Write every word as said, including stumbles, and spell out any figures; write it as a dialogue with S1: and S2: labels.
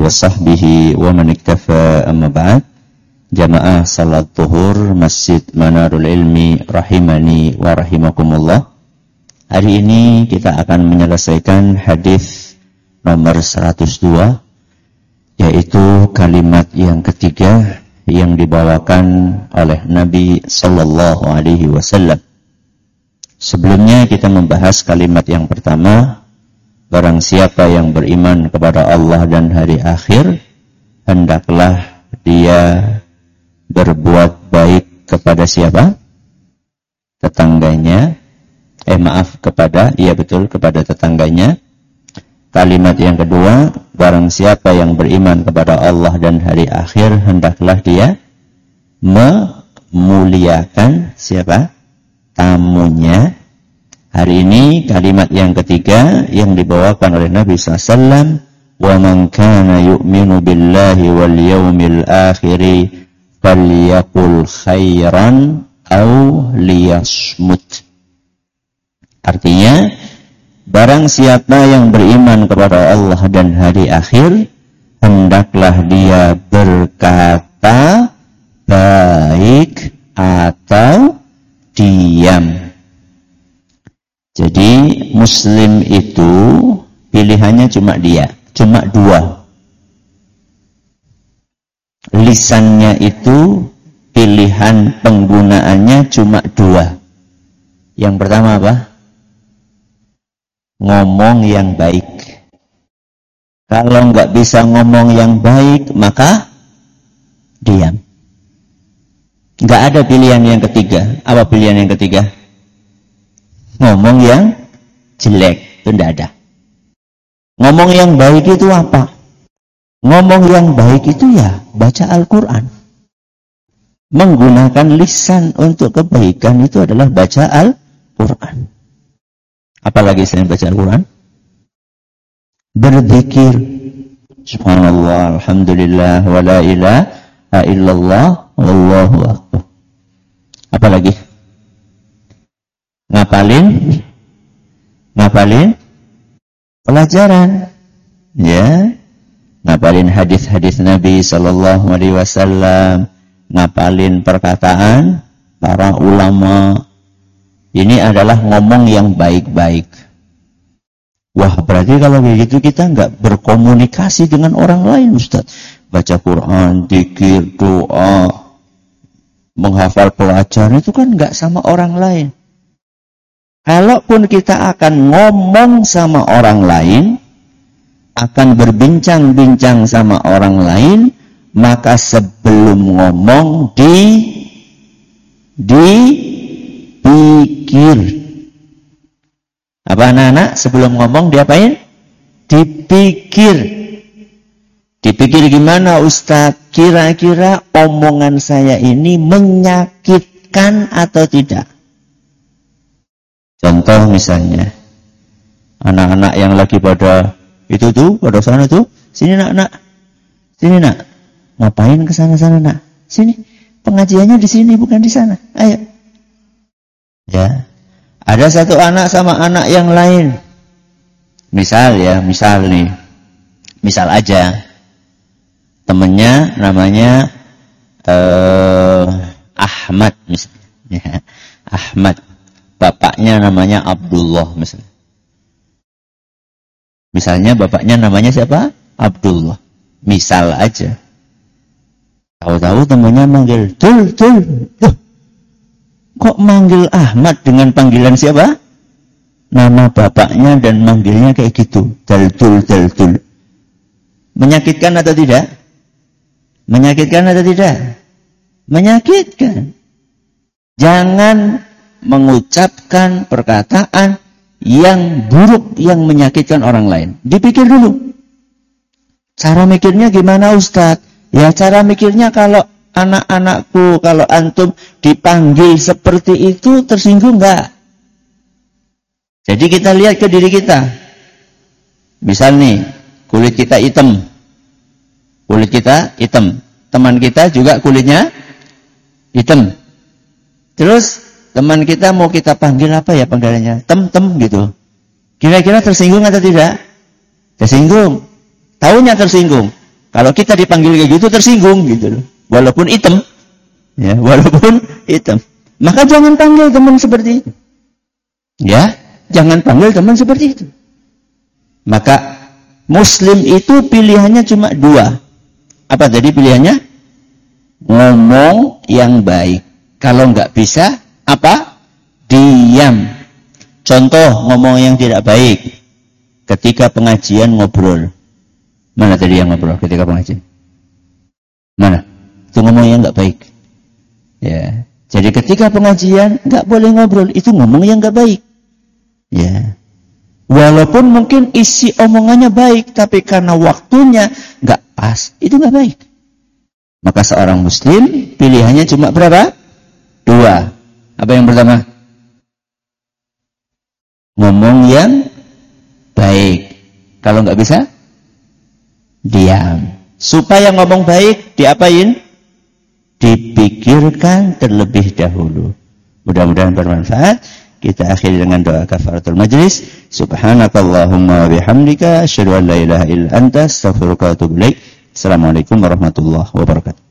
S1: wa sahbihi wa man iktafa amma ba'd. Jamaah salat zuhur Masjid Manarul Ilmi rahimani wa rahimakumullah. Hari ini kita akan menyelesaikan hadis nomor seratus dua, yaitu kalimat yang ketiga yang dibawakan oleh Nabi sallallahu alaihi wasallam. Sebelumnya kita membahas kalimat yang pertama, barang siapa yang beriman kepada Allah dan hari akhir, hendaklah dia berbuat baik kepada siapa? Tetangganya. Eh maaf, kepada, iya betul, kepada tetangganya. Kalimat yang kedua, barang siapa yang beriman kepada Allah dan hari akhir, hendaklah dia memuliakan siapa? Tamunya. Hari ini kalimat yang ketiga yang dibawakan oleh Nabi sallallahu alaihi wasallam, wa man kana yu'minu billahi wal yawmil akhir falyaqul khairan aw liyasmut. Artinya, barang siapa yang beriman kepada Allah dan hari akhir, hendaklah dia berkata baik atau diam. Jadi Muslim itu pilihannya cuma dia, cuma dua. Lisannya itu pilihan penggunaannya cuma dua. Yang pertama apa? Ngomong yang baik. Kalau nggak bisa ngomong yang baik, maka diam. Nggak ada pilihan yang ketiga. Apa pilihan yang ketiga? Ngomong yang jelek, itu tidak ada. Ngomong yang baik itu apa? Ngomong yang baik itu ya baca Al-Quran. Menggunakan lisan untuk kebaikan itu adalah baca Al-Quran. Apalagi selain baca Al-Quran? Berzikir. Subhanallah, alhamdulillah, wa la ilaha illallah, wallahu akbar. Apalagi? Ngapalin? Ngapalin? Pelajaran. Ya. Ngapalin hadis-hadis Nabi sallallahu alaihi wasallam. Ngapalin perkataan para ulama. Ini adalah ngomong yang baik-baik. Wah, berarti kalau begitu kita nggak berkomunikasi dengan orang lain, Ustaz. Baca Quran, zikir, doa, menghafal pelajaran itu kan nggak sama orang lain. Kalaupun kita akan ngomong sama orang lain, akan berbincang-bincang sama orang lain, maka sebelum ngomong di di pikir. Apa anak-anak? Sebelum ngomong diapain? Dipikir. Dipikir gimana Ustaz? Kira-kira omongan saya ini menyakitkan atau tidak? Contoh misalnya, anak-anak yang lagi pada itu tuh, pada sana tuh, sini nak, nak. Sini nak. Ngapain ke sana-sana nak? Sini. Pengajiannya di sini bukan di sana. Ayo. Ya, ada satu anak sama anak yang lain. Misal ya, misal nih, misal aja, temennya namanya uh, Ahmad misalnya, ya, Ahmad, bapaknya namanya Abdullah misalnya. Misalnya bapaknya namanya siapa? Abdullah. Misal aja. Tahu-tahu temennya manggil, tul, tul, tuh. Kok manggil Ahmad dengan panggilan siapa? Nama bapaknya dan manggilnya kayak gitu. Daltul, daltul. Menyakitkan atau tidak? Menyakitkan atau tidak? Menyakitkan. Jangan mengucapkan perkataan yang buruk yang menyakitkan orang lain. Dipikir dulu. Cara mikirnya gimana Ustadz? Ya cara mikirnya kalau anak-anakku, kalau antum dipanggil seperti itu, tersinggung enggak? Jadi kita lihat ke diri kita. Misal nih, kulit kita hitam. Kulit kita hitam. Teman kita juga kulitnya hitam. Terus teman kita mau kita panggil apa ya panggilannya? Tem-tem gitu. Kira-kira tersinggung atau tidak? Tersinggung. Taunya tersinggung. Kalau kita dipanggil kayak gitu tersinggung gitu loh. Walaupun hitam. Ya, walaupun hitam. Maka jangan panggil teman seperti itu. Ya, jangan panggil teman seperti itu. Maka muslim itu pilihannya cuma dua. Apa tadi pilihannya? Ngomong yang baik. Kalau nggak bisa, apa? Diam. Contoh ngomong yang tidak baik. Ketika pengajian ngobrol. Mana tadi yang ngobrol ketika pengajian? Mana? Itu ngomong yang nggak baik. Ya. Jadi ketika pengajian nggak boleh ngobrol. Itu ngomong yang nggak baik. Ya. Walaupun mungkin isi omongannya baik, tapi karena waktunya nggak pas, itu nggak baik. Maka seorang muslim pilihannya cuma berapa? Dua. Apa yang pertama? Ngomong yang baik. Kalau nggak bisa, diam. Supaya ngomong baik, diapain? Dipikirkan terlebih dahulu. Mudah-mudahan bermanfaat. Kita akhiri dengan doa kafaratul majlis. Subhanakallahumma wa bihamdika asyhadu an la ilaha illa anta astaghfiruka wa atubu ilaik. Assalamualaikum warahmatullahi wabarakatuh.